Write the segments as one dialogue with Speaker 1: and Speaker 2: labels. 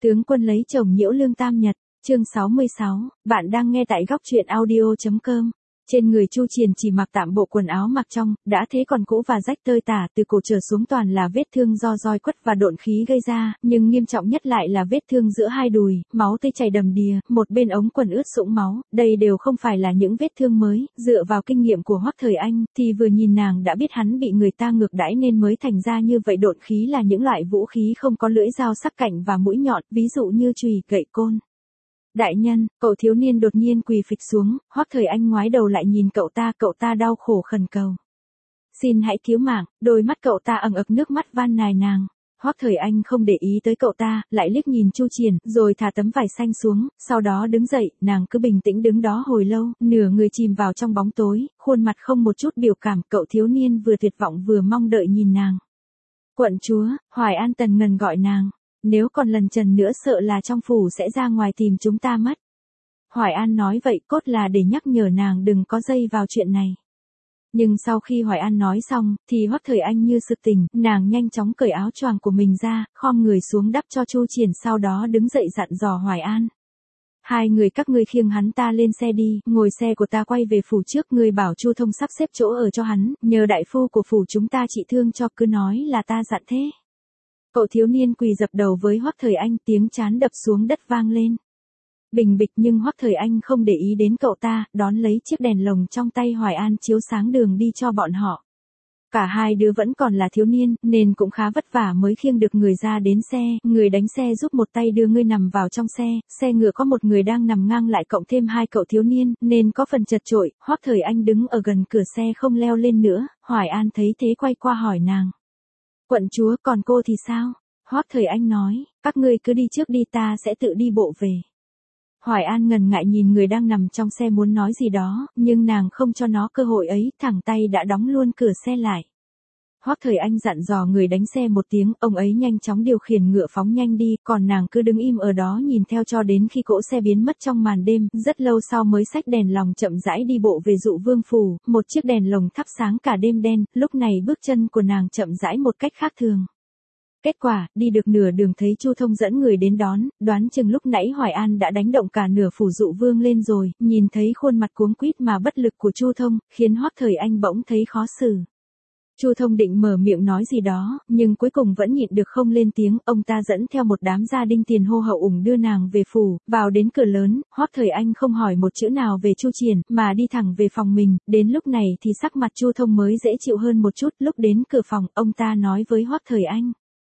Speaker 1: Tướng quân lấy chồng nhiễu lương tam nhật, chương 66, bạn đang nghe tại góc truyện audio.com. Trên người Chu Triền chỉ mặc tạm bộ quần áo mặc trong, đã thế còn cũ và rách tơi tả, từ cổ trở xuống toàn là vết thương do roi quất và độn khí gây ra, nhưng nghiêm trọng nhất lại là vết thương giữa hai đùi, máu tươi chảy đầm đìa, một bên ống quần ướt sũng máu, đây đều không phải là những vết thương mới, dựa vào kinh nghiệm của Hoắc Thời Anh, thì vừa nhìn nàng đã biết hắn bị người ta ngược đãi nên mới thành ra như vậy. Độn khí là những loại vũ khí không có lưỡi dao sắc cạnh và mũi nhọn, ví dụ như chùy, gậy côn. Đại nhân, cậu thiếu niên đột nhiên quỳ phịch xuống, Hoắc Thời Anh ngoái đầu lại nhìn cậu ta đau khổ khẩn cầu. Xin hãy cứu mạng, đôi mắt cậu ta ẩn ực nước mắt van nài nàng. Hoắc Thời Anh không để ý tới cậu ta, lại liếc nhìn Chu Triền, rồi thả tấm vải xanh xuống, sau đó đứng dậy, nàng cứ bình tĩnh đứng đó hồi lâu, nửa người chìm vào trong bóng tối, khuôn mặt không một chút biểu cảm, cậu thiếu niên vừa tuyệt vọng vừa mong đợi nhìn nàng. Quận chúa, Hoài An tần ngần gọi nàng. Nếu còn lần trần nữa sợ là trong phủ sẽ ra ngoài tìm chúng ta mất. Hoài An nói vậy cốt là để nhắc nhở nàng đừng có dây vào chuyện này. Nhưng sau khi Hoài An nói xong, thì Hoắc Thời Anh như sực tỉnh, nàng nhanh chóng cởi áo choàng của mình ra, khom người xuống đắp cho Chu Triền, sau đó đứng dậy dặn dò Hoài An. Hai người các ngươi khiêng hắn ta lên xe đi, ngồi xe của ta quay về phủ trước, ngươi bảo Chu Thông sắp xếp chỗ ở cho hắn, nhờ đại phu của phủ chúng ta trị thương cho, cứ nói là ta dặn thế. Cậu thiếu niên quỳ dập đầu với Hoắc Thời Anh, tiếng trán đập xuống đất vang lên. Bình bịch, nhưng Hoắc Thời Anh không để ý đến cậu ta, đón lấy chiếc đèn lồng trong tay Hoài An chiếu sáng đường đi cho bọn họ. Cả hai đứa vẫn còn là thiếu niên, nên cũng khá vất vả mới khiêng được người ra đến xe, người đánh xe giúp một tay đưa người nằm vào trong xe ngựa có một người đang nằm ngang lại cộng thêm hai cậu thiếu niên, nên có phần chật chội. Hoắc Thời Anh đứng ở gần cửa xe không leo lên nữa, Hoài An thấy thế quay qua hỏi nàng. Quận chúa, còn cô thì sao? Hoắc Thời Anh nói, các ngươi cứ đi trước đi, ta sẽ tự đi bộ về. Hoài An ngần ngại nhìn người đang nằm trong xe muốn nói gì đó, nhưng nàng không cho nó cơ hội ấy, thẳng tay đã đóng luôn cửa xe lại. Hoắc Thời Anh dặn dò người đánh xe một tiếng, ông ấy nhanh chóng điều khiển ngựa phóng nhanh đi, còn nàng cứ đứng im ở đó nhìn theo cho đến khi cỗ xe biến mất trong màn đêm, rất lâu sau mới xách đèn lồng chậm rãi đi bộ về Dụ Vương phủ, một chiếc đèn lồng thắp sáng cả đêm đen, lúc này bước chân của nàng chậm rãi một cách khác thường. Kết quả, đi được nửa đường thấy Chu Thông dẫn người đến đón, đoán chừng lúc nãy Hoài An đã đánh động cả nửa phủ Dụ Vương lên rồi, nhìn thấy khuôn mặt cuống quýt mà bất lực của Chu Thông, khiến Hoắc Thời Anh bỗng thấy khó xử. Chu Thông định mở miệng nói gì đó, nhưng cuối cùng vẫn nhịn được không lên tiếng, ông ta dẫn theo một đám gia đình tiền hô hậu ủng đưa nàng về phủ, vào đến cửa lớn, Hoắc Thời Anh không hỏi một chữ nào về Chu Triền, mà đi thẳng về phòng mình, đến lúc này thì sắc mặt Chu Thông mới dễ chịu hơn một chút, lúc đến cửa phòng, ông ta nói với Hoắc Thời Anh.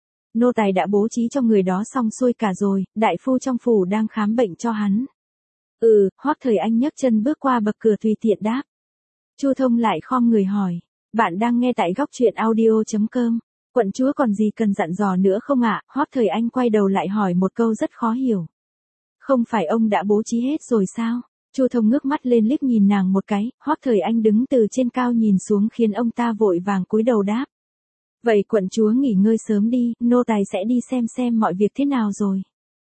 Speaker 1: Nô tài đã bố trí cho người đó xong xuôi cả rồi, đại phu trong phủ đang khám bệnh cho hắn. Hoắc Thời Anh nhấc chân bước qua bậc cửa tùy tiện đáp. Chu Thông lại khom người hỏi. Bạn đang nghe tại góc truyện audio.com. Quận chúa còn gì cần dặn dò nữa không ạ? Hoắc Thời Anh quay đầu lại hỏi một câu rất khó hiểu. Không phải ông đã bố trí hết rồi sao? Chu Thông ngước mắt lên liếc nhìn nàng một cái, Hoắc Thời Anh đứng từ trên cao nhìn xuống khiến ông ta vội vàng cúi đầu đáp. Vậy quận chúa nghỉ ngơi sớm đi, nô tài sẽ đi xem mọi việc thế nào rồi.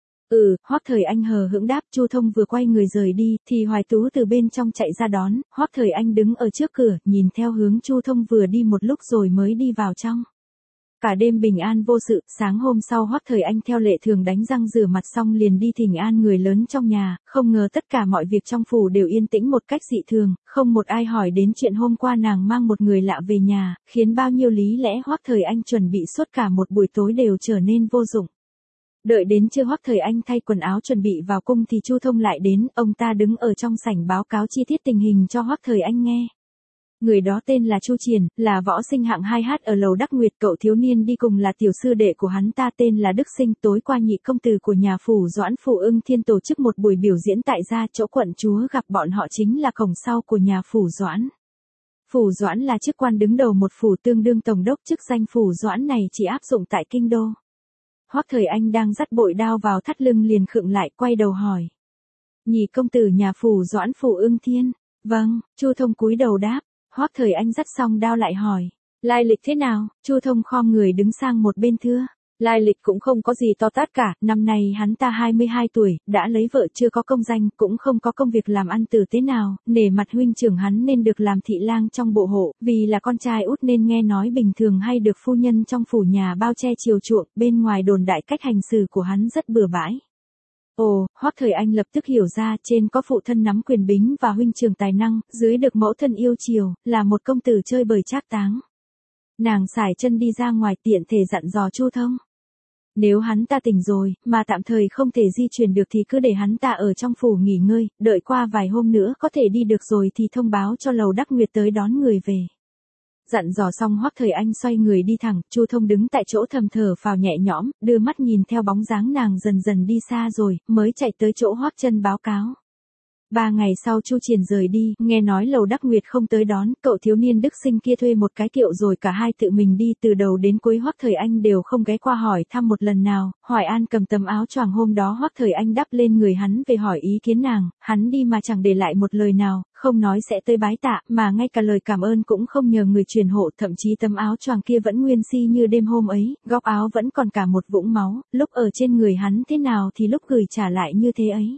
Speaker 1: Hoắc Thời Anh hờ hững đáp. Chu Thông vừa quay người rời đi, thì Hoài Tú từ bên trong chạy ra đón, Hoắc Thời Anh đứng ở trước cửa, nhìn theo hướng Chu Thông vừa đi một lúc rồi mới đi vào trong. Cả đêm bình an vô sự, sáng hôm sau Hoắc Thời Anh theo lệ thường đánh răng rửa mặt xong liền đi thỉnh an người lớn trong nhà, không ngờ tất cả mọi việc trong phủ đều yên tĩnh một cách dị thường, không một ai hỏi đến chuyện hôm qua nàng mang một người lạ về nhà, khiến bao nhiêu lý lẽ Hoắc Thời Anh chuẩn bị suốt cả một buổi tối đều trở nên vô dụng. Đợi đến trưa Hoắc Thời Anh thay quần áo chuẩn bị vào cung thì Chu Thông lại đến, ông ta đứng ở trong sảnh báo cáo chi tiết tình hình cho Hoắc Thời Anh nghe. Người đó tên là Chu Triền, là võ sinh hạng 2H ở lầu Đắc Nguyệt, cậu thiếu niên đi cùng là tiểu sư đệ của hắn ta tên là Đức Sinh. Tối qua nhị công tử của nhà phủ Doãn Phủ Ưng Thiên tổ chức một buổi biểu diễn tại gia chỗ quận chúa gặp bọn họ chính là cổng sau của nhà phủ Doãn. Phủ Doãn là chức quan đứng đầu một phủ tương đương tổng đốc, chức danh phủ Doãn này chỉ áp dụng tại kinh đô. Hoắc Thời Anh đang dắt bội đao vào thắt lưng liền khựng lại, quay đầu hỏi. Nhị công tử nhà phủ Doãn Phủ Ưng Thiên. Vâng, Chu Thông cúi đầu đáp. Hoắc Thời Anh dắt xong đao lại hỏi. Lai lịch thế nào? Chu Thông khom người đứng sang một bên thưa. Lai lịch cũng không có gì to tát cả, năm nay hắn ta 22 tuổi, đã lấy vợ chưa có công danh, cũng không có công việc làm ăn tử tế nào, nể mặt huynh trưởng hắn nên được làm thị lang trong bộ hộ, vì là con trai út nên nghe nói bình thường hay được phu nhân trong phủ nhà bao che chiều chuộng, bên ngoài đồn đại cách hành xử của hắn rất bừa bãi. Ồ, Hoắc Thời Anh lập tức hiểu ra, trên có phụ thân nắm quyền bính và huynh trưởng tài năng, dưới được mẫu thân yêu chiều, là một công tử chơi bời trác táng. Nàng sải chân đi ra ngoài tiện thể dặn dò Chu Thông. Nếu hắn ta tỉnh rồi, mà tạm thời không thể di chuyển được thì cứ để hắn ta ở trong phủ nghỉ ngơi, đợi qua vài hôm nữa có thể đi được rồi thì thông báo cho Lầu Đắc Nguyệt tới đón người về. Dặn dò xong Hoắc Thời Anh xoay người đi thẳng, Chu Thông đứng tại chỗ thầm thở phào nhẹ nhõm, đưa mắt nhìn theo bóng dáng nàng dần dần đi xa rồi, mới chạy tới chỗ Hoắc Chân báo cáo. 3 ngày sau Chu Triển rời đi, nghe nói Lầu Đắc Nguyệt không tới đón, cậu thiếu niên Đức Sinh kia thuê một cái kiệu rồi cả hai tự mình đi, từ đầu đến cuối Hoắc Thời Anh đều không ghé qua hỏi thăm một lần nào. Hoài An cầm tấm áo choàng hôm đó Hoắc Thời Anh đắp lên người hắn về hỏi ý kiến nàng, hắn đi mà chẳng để lại một lời nào, không nói sẽ tới bái tạ, mà ngay cả lời cảm ơn cũng không nhờ người truyền hộ, thậm chí tấm áo choàng kia vẫn nguyên si như đêm hôm ấy, góc áo vẫn còn cả một vũng máu, lúc ở trên người hắn thế nào thì lúc gửi trả lại như thế ấy.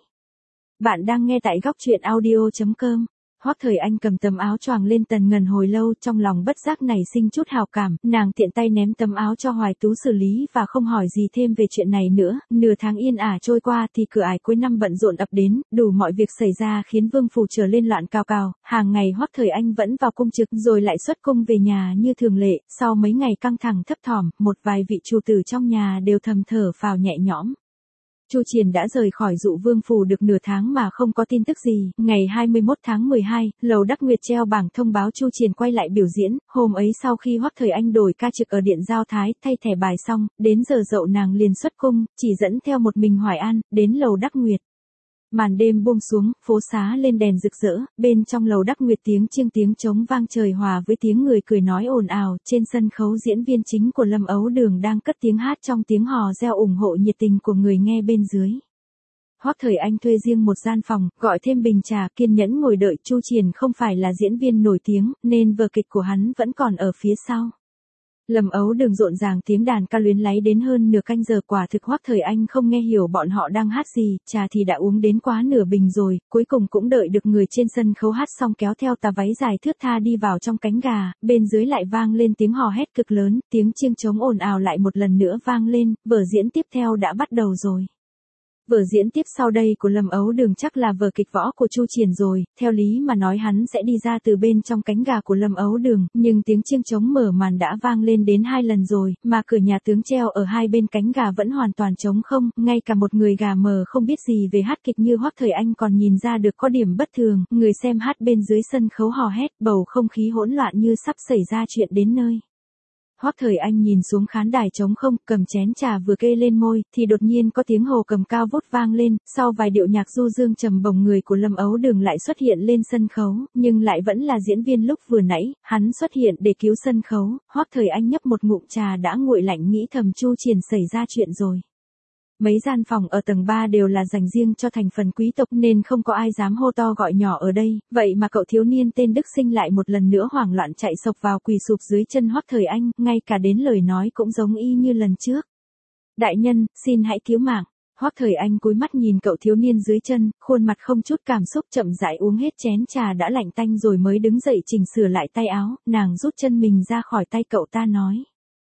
Speaker 1: Bạn đang nghe tại góc truyện audio.com. Hoắc Thời Anh cầm tấm áo choàng lên tần ngần hồi lâu, trong lòng bất giác nảy sinh chút hào cảm, nàng tiện tay ném tấm áo cho Hoài Tú xử lý và không hỏi gì thêm về chuyện này nữa. Nửa tháng yên ả trôi qua thì cửa ải cuối năm bận rộn ập đến, đủ mọi việc xảy ra khiến vương phủ trở lên loạn cào cào. Hàng ngày Hoắc Thời Anh vẫn vào cung trực rồi lại xuất cung về nhà như thường lệ. Sau mấy ngày căng thẳng thấp thỏm, một vài vị chủ tử trong nhà đều thầm thở phào nhẹ nhõm. Chu Triển đã rời khỏi Dụ Vương phủ được nửa tháng mà không có tin tức gì, ngày 21 tháng 12, Lầu Đắc Nguyệt treo bảng thông báo Chu Triển quay lại biểu diễn, hôm ấy sau khi Hoắc Thời Anh đổi ca trực ở điện Giao Thái, thay thẻ bài xong, đến giờ dậu nàng liền xuất cung, chỉ dẫn theo một mình Hoài An, đến Lầu Đắc Nguyệt. Màn đêm buông xuống, phố xá lên đèn rực rỡ, bên trong Lầu Đắc Nguyệt tiếng chiêng tiếng trống vang trời hòa với tiếng người cười nói ồn ào, trên sân khấu diễn viên chính của Lâm Ấu Đường đang cất tiếng hát trong tiếng hò reo ủng hộ nhiệt tình của người nghe bên dưới. Hoắc Thời Anh thuê riêng một gian phòng, gọi thêm bình trà, kiên nhẫn ngồi đợi. Chu Triển không phải là diễn viên nổi tiếng, nên vở kịch của hắn vẫn còn ở phía sau. Lâm Ấu Đường rộn ràng tiếng đàn ca luyến láy đến hơn nửa canh giờ, quả thực Hoắc Thời Anh không nghe hiểu bọn họ đang hát gì, trà thì đã uống đến quá nửa bình rồi, cuối cùng cũng đợi được người trên sân khấu hát xong kéo theo tà váy dài thướt tha đi vào trong cánh gà, bên dưới lại vang lên tiếng hò hét cực lớn, tiếng chiêng trống ồn ào lại một lần nữa vang lên, vở diễn tiếp theo đã bắt đầu rồi. Vở diễn tiếp sau đây của Lâm Ấu Đường chắc là vở kịch võ của Chu Triển rồi, theo lý mà nói hắn sẽ đi ra từ bên trong cánh gà của Lâm Ấu Đường, nhưng tiếng chiêng trống mở màn đã vang lên đến 2 lần rồi, mà cửa nhà tướng treo ở hai bên cánh gà vẫn hoàn toàn trống không, ngay cả một người gà mờ không biết gì về hát kịch như Hoắc Thời Anh còn nhìn ra được có điểm bất thường, người xem hát bên dưới sân khấu hò hét, bầu không khí hỗn loạn như sắp xảy ra chuyện đến nơi. Hoắc Thời Anh nhìn xuống khán đài trống không, cầm chén trà vừa kê lên môi, thì đột nhiên có tiếng hồ cầm cao vút vang lên, sau vài điệu nhạc du dương trầm bổng người của Lâm Ấu Đường lại xuất hiện lên sân khấu, nhưng lại vẫn là diễn viên lúc vừa nãy, hắn xuất hiện để cứu sân khấu. Hoắc Thời Anh nhấp một ngụm trà đã nguội lạnh, nghĩ thầm Chu Triển xảy ra chuyện rồi. Mấy gian phòng ở tầng 3 đều là dành riêng cho thành phần quý tộc nên không có ai dám hô to gọi nhỏ ở đây, vậy mà cậu thiếu niên tên Đức Sinh lại một lần nữa hoảng loạn chạy sộc vào quỳ sụp dưới chân Hoắc Thời Anh, ngay cả đến lời nói cũng giống y như lần trước. Đại nhân, xin hãy cứu mạng. Hoắc Thời Anh cúi mắt nhìn cậu thiếu niên dưới chân, khuôn mặt không chút cảm xúc, chậm rãi uống hết chén trà đã lạnh tanh rồi mới đứng dậy chỉnh sửa lại tay áo, nàng rút chân mình ra khỏi tay cậu ta nói.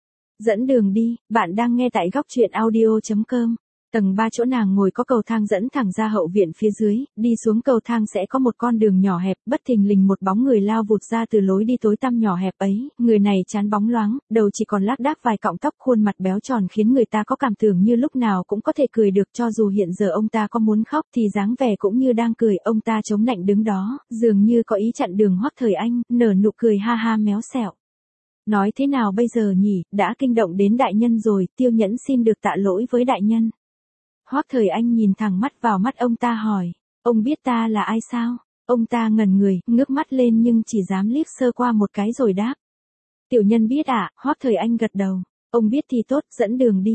Speaker 1: Dẫn đường đi, bạn đang nghe tại góc truyện audio.com. Tầng 3 chỗ nàng ngồi có cầu thang dẫn thẳng ra hậu viện phía dưới, đi xuống cầu thang sẽ có một con đường nhỏ hẹp, bất thình lình một bóng người lao vụt ra từ lối đi tối tăm nhỏ hẹp ấy, người này trán bóng loáng, đầu chỉ còn lác đác vài cọng tóc, khuôn mặt béo tròn khiến người ta có cảm tưởng như lúc nào cũng có thể cười được, cho dù hiện giờ ông ta có muốn khóc thì dáng vẻ cũng như đang cười, ông ta chống nạnh đứng đó, dường như có ý chặn đường Hoắc Thời Anh, nở nụ cười ha ha méo xẹo. Nói thế nào bây giờ nhỉ, đã kinh động đến đại nhân rồi, Tiêu Nhẫn xin được tạ lỗi với đại nhân. Hoắc Thời Anh nhìn thẳng mắt vào mắt ông ta hỏi, ông biết ta là ai sao? Ông ta ngẩn người, ngước mắt lên nhưng chỉ dám liếc sơ qua một cái rồi đáp. Tiểu nhân biết ạ, Hoắc Thời Anh gật đầu, ông biết thì tốt, dẫn đường đi.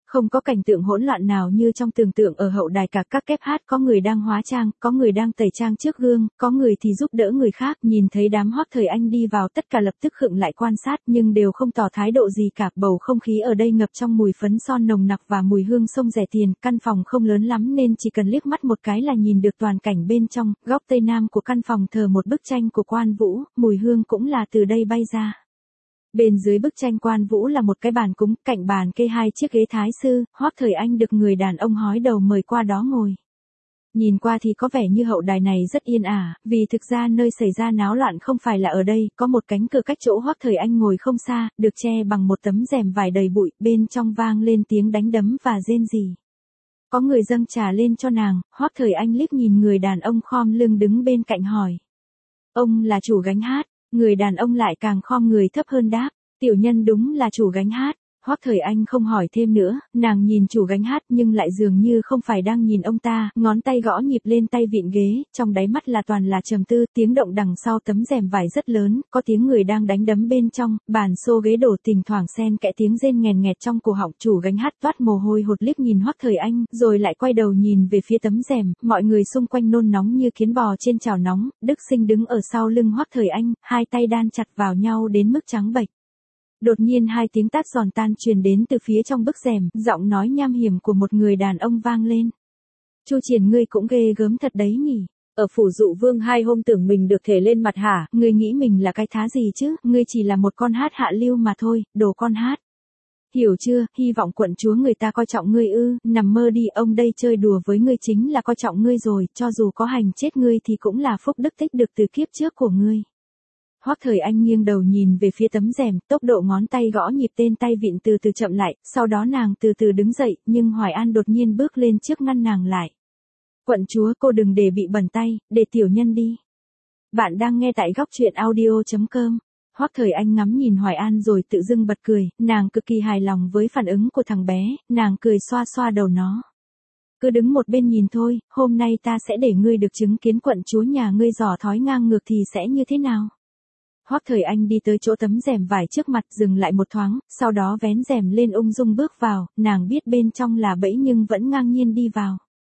Speaker 1: Không có cảnh tượng hỗn loạn nào như trong tưởng tượng ở hậu đài, cả các kép hát có người đang hóa trang, có người đang tẩy trang trước gương, có người thì giúp đỡ người khác. Nhìn thấy đám Hoắc Thời Anh đi vào, tất cả lập tức khựng lại quan sát nhưng đều không tỏ thái độ gì cả. Bầu không khí ở đây ngập trong mùi phấn son nồng nặc và mùi hương xông rẻ tiền. Căn phòng không lớn lắm nên chỉ cần liếc mắt một cái là nhìn được toàn cảnh bên trong. Góc tây nam của căn phòng thờ một bức tranh của Quan Vũ, mùi hương cũng là từ đây bay ra. Bên dưới bức tranh Quan Vũ là một cái bàn cúng, cạnh bàn kê 2 chiếc ghế thái sư. Hoắc Thời Anh được người đàn ông hói đầu mời qua đó ngồi. Nhìn qua thì có vẻ như hậu đài này rất yên ả, vì thực ra nơi xảy ra náo loạn không phải là ở đây. Có một cánh cửa cách chỗ Hoắc Thời Anh ngồi không xa, được che bằng một tấm rèm vải đầy bụi, bên trong vang lên tiếng đánh đấm và rên rỉ. Có người dâng trà lên cho nàng. Hoắc Thời Anh liếc nhìn người đàn ông khom lưng đứng bên cạnh hỏi: "Ông là chủ gánh hát?" Người đàn ông lại càng khom người thấp hơn đáp: "Tiểu nhân đúng là chủ gánh hát." Hoắc Thời Anh không hỏi thêm nữa, nàng nhìn chủ gánh hát nhưng lại dường như không phải đang nhìn ông ta, ngón tay gõ nhịp lên tay vịn ghế, trong đáy mắt là toàn là trầm tư. Tiếng động đằng sau tấm rèm vải rất lớn, có tiếng người đang đánh đấm bên trong, bàn xô ghế đổ thỉnh thoảng xen kẽ tiếng rên nghèn nghẹt trong cổ họng. Chủ gánh hát toát mồ hôi hột liếc nhìn Hoắc Thời Anh, rồi lại quay đầu nhìn về phía tấm rèm. Mọi người xung quanh nôn nóng như kiến bò trên chảo nóng. Đức Sinh đứng ở sau lưng Hoắc Thời Anh, hai tay đan chặt vào nhau đến mức trắng bệch. Đột nhiên 2 tiếng tát giòn tan truyền đến từ phía trong bức rèm, giọng nói nham hiểm của một người đàn ông vang lên: "Chu Triển, ngươi cũng ghê gớm thật đấy nhỉ. Ở phủ Dụ Vương 2 hôm tưởng mình được thể lên mặt hả? Ngươi nghĩ mình là cái thá gì chứ? Ngươi chỉ là một con hát hạ lưu mà thôi, đồ con hát. Hiểu chưa? Hy vọng quận chúa người ta coi trọng ngươi ư? Nằm mơ đi, ông đây chơi đùa với ngươi chính là coi trọng ngươi rồi, cho dù có hành chết ngươi thì cũng là phúc đức tích được từ kiếp trước của ngươi." Hoắc Thời Anh nghiêng đầu nhìn về phía tấm rèm, tốc độ ngón tay gõ nhịp tên tay vịn từ từ chậm lại, sau đó nàng từ từ đứng dậy, nhưng Hoài An đột nhiên bước lên trước ngăn nàng lại. "Quận chúa, cô đừng để bị bẩn tay, để tiểu nhân đi." Bạn đang nghe tại góc truyện audio.com. Hoắc Thời Anh ngắm nhìn Hoài An rồi tự dưng bật cười, nàng cực kỳ hài lòng với phản ứng của thằng bé, nàng cười xoa xoa đầu nó. "Cứ đứng một bên nhìn thôi, hôm nay ta sẽ để ngươi được chứng kiến quận chúa nhà ngươi giỏ thói ngang ngược thì sẽ như thế nào." Hoắc Thời Anh đi tới chỗ tấm rèm vải trước mặt, dừng lại một thoáng, sau đó vén rèm lên ung dung bước vào. Nàng biết bên trong là bẫy nhưng vẫn ngang nhiên đi vào.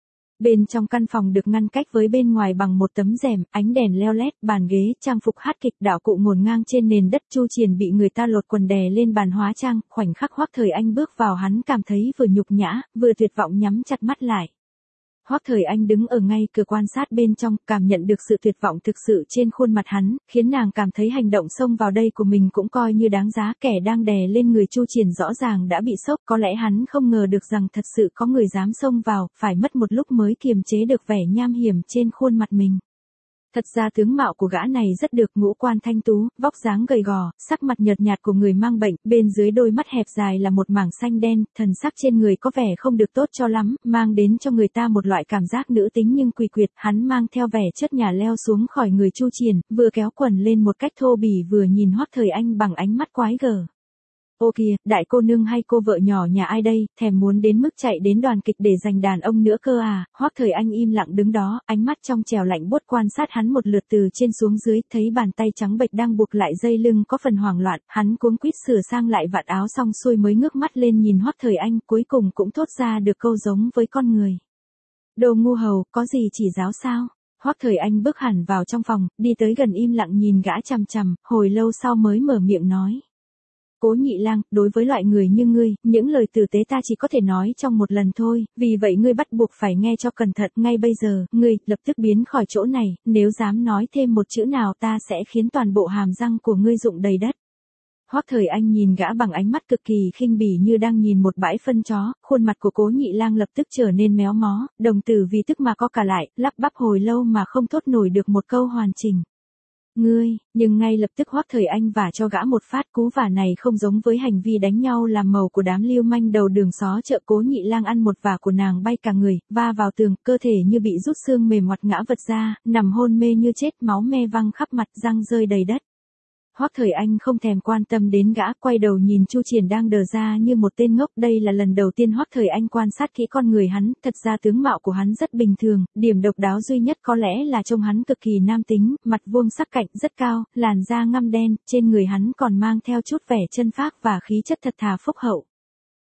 Speaker 1: Bên trong căn phòng được ngăn cách với bên ngoài bằng một tấm rèm, ánh đèn leo lét, bàn ghế, trang phục hát kịch, đạo cụ ngổn ngang trên nền đất. Chu Triển bị người ta lột quần đè lên bàn hóa trang, khoảnh khắc Hoắc Thời Anh bước vào hắn cảm thấy vừa nhục nhã, vừa tuyệt vọng, nhắm chặt mắt lại. Hoắc Thời Anh đứng ở ngay cửa quan sát bên trong, cảm nhận được sự tuyệt vọng thực sự trên khuôn mặt hắn, khiến nàng cảm thấy hành động xông vào đây của mình cũng coi như đáng giá. Kẻ đang đè lên người Chu Triển rõ ràng đã bị sốc, có lẽ hắn không ngờ được rằng thật sự có người dám xông vào, phải mất một lúc mới kiềm chế được vẻ nham hiểm trên khuôn mặt mình. Thật ra tướng mạo của gã này rất được, ngũ quan thanh tú, vóc dáng gầy gò, sắc mặt nhợt nhạt của người mang bệnh, bên dưới đôi mắt hẹp dài là một mảng xanh đen, thần sắc trên người có vẻ không được tốt cho lắm, mang đến cho người ta một loại cảm giác nữ tính nhưng quỷ quyệt. Hắn mang theo vẻ chất nhả leo xuống khỏi người Chu Triển, vừa kéo quần lên một cách thô bỉ vừa nhìn Hoắc Thời Anh bằng ánh mắt quái gở. "Ô kìa, đại cô nương hay cô vợ nhỏ nhà ai đây, thèm muốn đến mức chạy đến đoàn kịch để giành đàn ông nữa cơ à?" Hoắc Thời Anh im lặng đứng đó, ánh mắt trong trẻo lạnh buốt quan sát hắn một lượt từ trên xuống dưới, thấy bàn tay trắng bệch đang buộc lại dây lưng có phần hoảng loạn, hắn cuống quýt sửa sang lại vạt áo xong xuôi mới ngước mắt lên nhìn Hoắc Thời Anh, cuối cùng cũng thốt ra được câu giống với con người: "Đồ ngu hầu, có gì chỉ giáo sao?" Hoắc Thời Anh bước hẳn vào trong phòng, đi tới gần im lặng nhìn gã chằm chằm, hồi lâu sau mới mở miệng nói: "Cố Nhị Lang, đối với loại người như ngươi, những lời tử tế ta chỉ có thể nói trong một lần thôi, vì vậy ngươi bắt buộc phải nghe cho cẩn thận. Ngay bây giờ, ngươi lập tức biến khỏi chỗ này, nếu dám nói thêm một chữ nào ta sẽ khiến toàn bộ hàm răng của ngươi rụng đầy đất." Hoắc Thời Anh nhìn gã bằng ánh mắt cực kỳ khinh bỉ như đang nhìn một bãi phân chó, khuôn mặt của Cố Nhị Lang lập tức trở nên méo mó, đồng tử vì tức mà co cả lại, lắp bắp hồi lâu mà không thốt nổi được một câu hoàn chỉnh. "Ngươi", nhưng ngay lập tức Hoắc Thời Anh vả cho gã một phát, cú vả này không giống với hành vi đánh nhau làm màu của đám lưu manh đầu đường xó chợ. Cố Nhị Lang ăn một vả của nàng bay cả người, va vào tường, cơ thể như bị rút xương mềm ngoặt ngã vật ra, nằm hôn mê như chết, máu me văng khắp mặt, răng rơi đầy đất. Hoắc Thời Anh không thèm quan tâm đến gã, quay đầu nhìn Chu Triển đang đờ ra như một tên ngốc. Đây là lần đầu tiên Hoắc Thời Anh quan sát kỹ con người hắn, thật ra tướng mạo của hắn rất bình thường, điểm độc đáo duy nhất có lẽ là trông hắn cực kỳ nam tính, mặt vuông sắc cạnh, rất cao, làn da ngăm đen, trên người hắn còn mang theo chút vẻ chân phác và khí chất thật thà phúc hậu.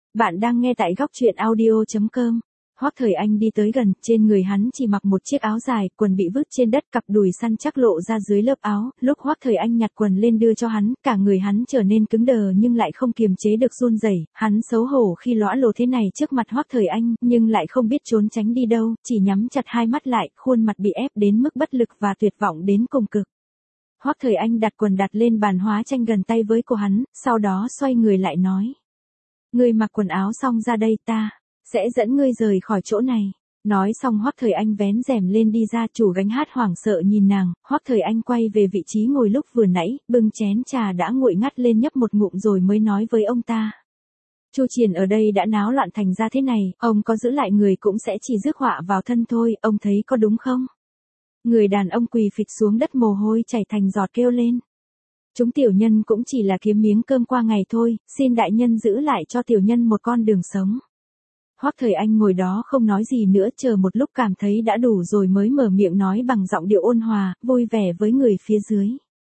Speaker 1: Bạn đang nghe tại góc truyện audio.com. Hoắc Thời Anh đi tới gần, trên người hắn chỉ mặc một chiếc áo dài, quần bị vứt trên đất, cặp đùi săn chắc lộ ra dưới lớp áo. Lúc Hoắc Thời Anh nhặt quần lên đưa cho hắn, cả người hắn trở nên cứng đờ nhưng lại không kiềm chế được run rẩy. Hắn xấu hổ khi lõa lồ thế này trước mặt Hoắc Thời Anh, nhưng lại không biết trốn tránh đi đâu, chỉ nhắm chặt hai mắt lại, khuôn mặt bị ép đến mức bất lực và tuyệt vọng đến cùng cực. Hoắc Thời Anh đặt quần đặt lên bàn hóa tranh gần tay với cô hắn, sau đó xoay người lại nói: "Ngươi mặc quần áo xong ra đây, ta sẽ dẫn ngươi rời khỏi chỗ này." Nói xong Hoắc Thời Anh vén rèm lên đi ra, chủ gánh hát hoảng sợ nhìn nàng. Hoắc Thời Anh quay về vị trí ngồi lúc vừa nãy, bưng chén trà đã nguội ngắt lên nhấp một ngụm rồi mới nói với ông ta: "Chu Triền ở đây đã náo loạn thành ra thế này, ông có giữ lại người cũng sẽ chỉ rước họa vào thân thôi, ông thấy có đúng không?" Người đàn ông quỳ phịch xuống đất, mồ hôi chảy thành giọt, kêu lên: "Chúng tiểu nhân cũng chỉ là kiếm miếng cơm qua ngày thôi, xin đại nhân giữ lại cho tiểu nhân một con đường sống." Hoắc Thời Anh ngồi đó không nói gì nữa, chờ một lúc cảm thấy đã đủ rồi mới mở miệng nói bằng giọng điệu ôn hòa, vui vẻ với người phía dưới: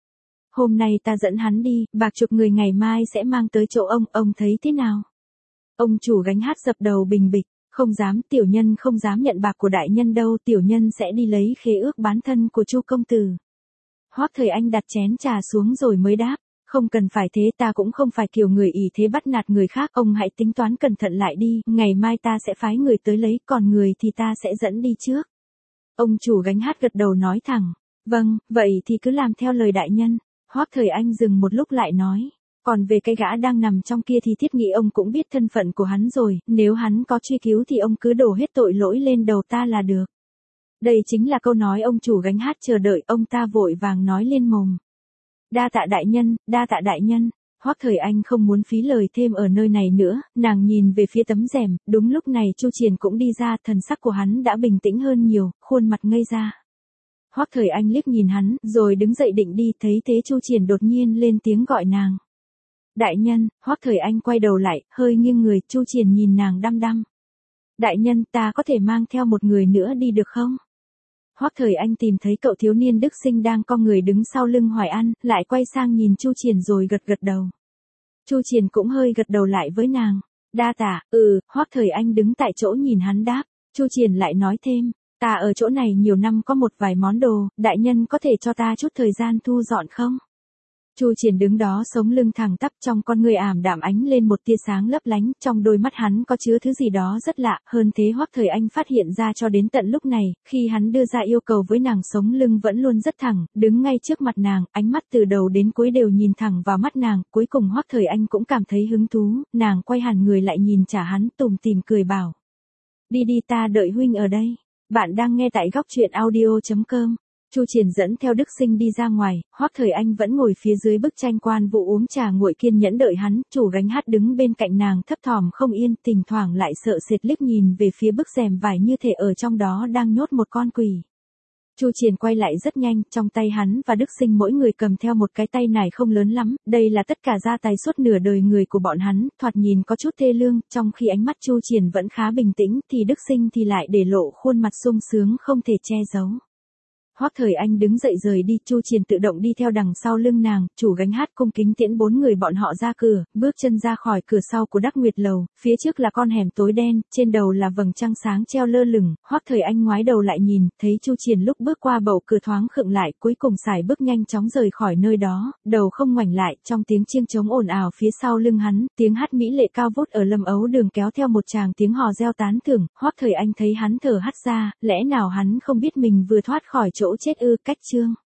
Speaker 1: "Hôm nay ta dẫn hắn đi, bạc chục người ngày mai sẽ mang tới chỗ ông thấy thế nào?" Ông chủ gánh hát dập đầu bình bịch: "Không dám, tiểu nhân không dám nhận bạc của đại nhân đâu, tiểu nhân sẽ đi lấy khế ước bán thân của Chu công tử." Hoắc Thời Anh đặt chén trà xuống rồi mới đáp: "Không cần phải thế, ta cũng không phải kiểu người ỷ thế bắt nạt người khác, ông hãy tính toán cẩn thận lại đi, ngày mai ta sẽ phái người tới lấy, còn người thì ta sẽ dẫn đi trước." Ông chủ gánh hát gật đầu nói thẳng: "Vâng, vậy thì cứ làm theo lời đại nhân." Hoắc Thời Anh dừng một lúc lại nói: "Còn về cái gã đang nằm trong kia thì thiết nghĩ ông cũng biết thân phận của hắn rồi, nếu hắn có truy cứu thì ông cứ đổ hết tội lỗi lên đầu ta là được." Đây chính là câu nói ông chủ gánh hát chờ đợi, ông ta vội vàng nói lên mồm: "Đa tạ đại nhân, đa tạ đại nhân." Hoắc Thời Anh không muốn phí lời thêm ở nơi này nữa, nàng nhìn về phía tấm rèm, đúng lúc này Chu Triền cũng đi ra, thần sắc của hắn đã bình tĩnh hơn nhiều, khuôn mặt ngây ra. Hoắc Thời Anh liếc nhìn hắn, rồi đứng dậy định đi, thấy thế Chu Triền đột nhiên lên tiếng gọi nàng: "Đại nhân." Hoắc Thời Anh quay đầu lại, hơi nghiêng người, Chu Triền nhìn nàng đăm đăm: "Đại nhân, ta có thể mang theo một người nữa đi được không?" Hoắc Thời Anh tìm thấy cậu thiếu niên Đức Sinh đang cong người đứng sau lưng Hoài An, lại quay sang nhìn Chu Triền rồi gật gật đầu. Chu Triền cũng hơi gật đầu lại với nàng: "Đa tạ." Hoắc Thời Anh đứng tại chỗ nhìn hắn đáp. Chu Triền lại nói thêm: "Ta ở chỗ này nhiều năm, có một vài món đồ, đại nhân có thể cho ta chút thời gian thu dọn không?" Chu Triền đứng đó sống lưng thẳng tắp, trong con người ảm đạm ánh lên một tia sáng lấp lánh, trong đôi mắt hắn có chứa thứ gì đó rất lạ, hơn thế Hoắc Thời Anh phát hiện ra cho đến tận lúc này, khi hắn đưa ra yêu cầu với nàng sống lưng vẫn luôn rất thẳng, đứng ngay trước mặt nàng, ánh mắt từ đầu đến cuối đều nhìn thẳng vào mắt nàng, cuối cùng Hoắc Thời Anh cũng cảm thấy hứng thú, nàng quay hẳn người lại nhìn trả hắn, tủm tỉm cười bảo: "Đi đi, ta đợi huynh ở đây." Bạn đang nghe tại góc truyện audio.com. Chu Triền dẫn theo Đức Sinh đi ra ngoài, Hoắc Thời Anh vẫn ngồi phía dưới bức tranh quan vụ uống trà nguội kiên nhẫn đợi hắn, chủ gánh hát đứng bên cạnh nàng thấp thỏm không yên, thỉnh thoảng lại sợ sệt liếc nhìn về phía bức rèm vải như thể ở trong đó đang nhốt một con quỷ. Chu Triền quay lại rất nhanh, trong tay hắn và Đức Sinh mỗi người cầm theo một cái tay nải không lớn lắm, đây là tất cả gia tài suốt nửa đời người của bọn hắn, thoạt nhìn có chút thê lương, trong khi ánh mắt Chu Triền vẫn khá bình tĩnh, thì Đức Sinh thì lại để lộ khuôn mặt sung sướng không thể che giấu. Hoắc Thời Anh đứng dậy rời đi, Chu Triền tự động đi theo đằng sau lưng nàng, chủ gánh hát cung kính tiễn bốn người bọn họ ra cửa, bước chân ra khỏi cửa sau của Đắc Nguyệt lầu, phía trước là con hẻm tối đen, trên đầu là vầng trăng sáng treo lơ lửng, Hoắc Thời Anh ngoái đầu lại nhìn, thấy Chu Triền lúc bước qua bầu cửa thoáng khựng lại, cuối cùng sải bước nhanh chóng rời khỏi nơi đó, đầu không ngoảnh lại, trong tiếng chiêng trống ồn ào phía sau lưng hắn, tiếng hát mỹ lệ cao vút ở Lâm Ấu Đường kéo theo một tràng tiếng hò reo tán thưởng, Hoắc Thời Anh thấy hắn thở hắt ra, lẽ nào hắn không biết mình vừa thoát khỏi chỗ chết ư? Cách chương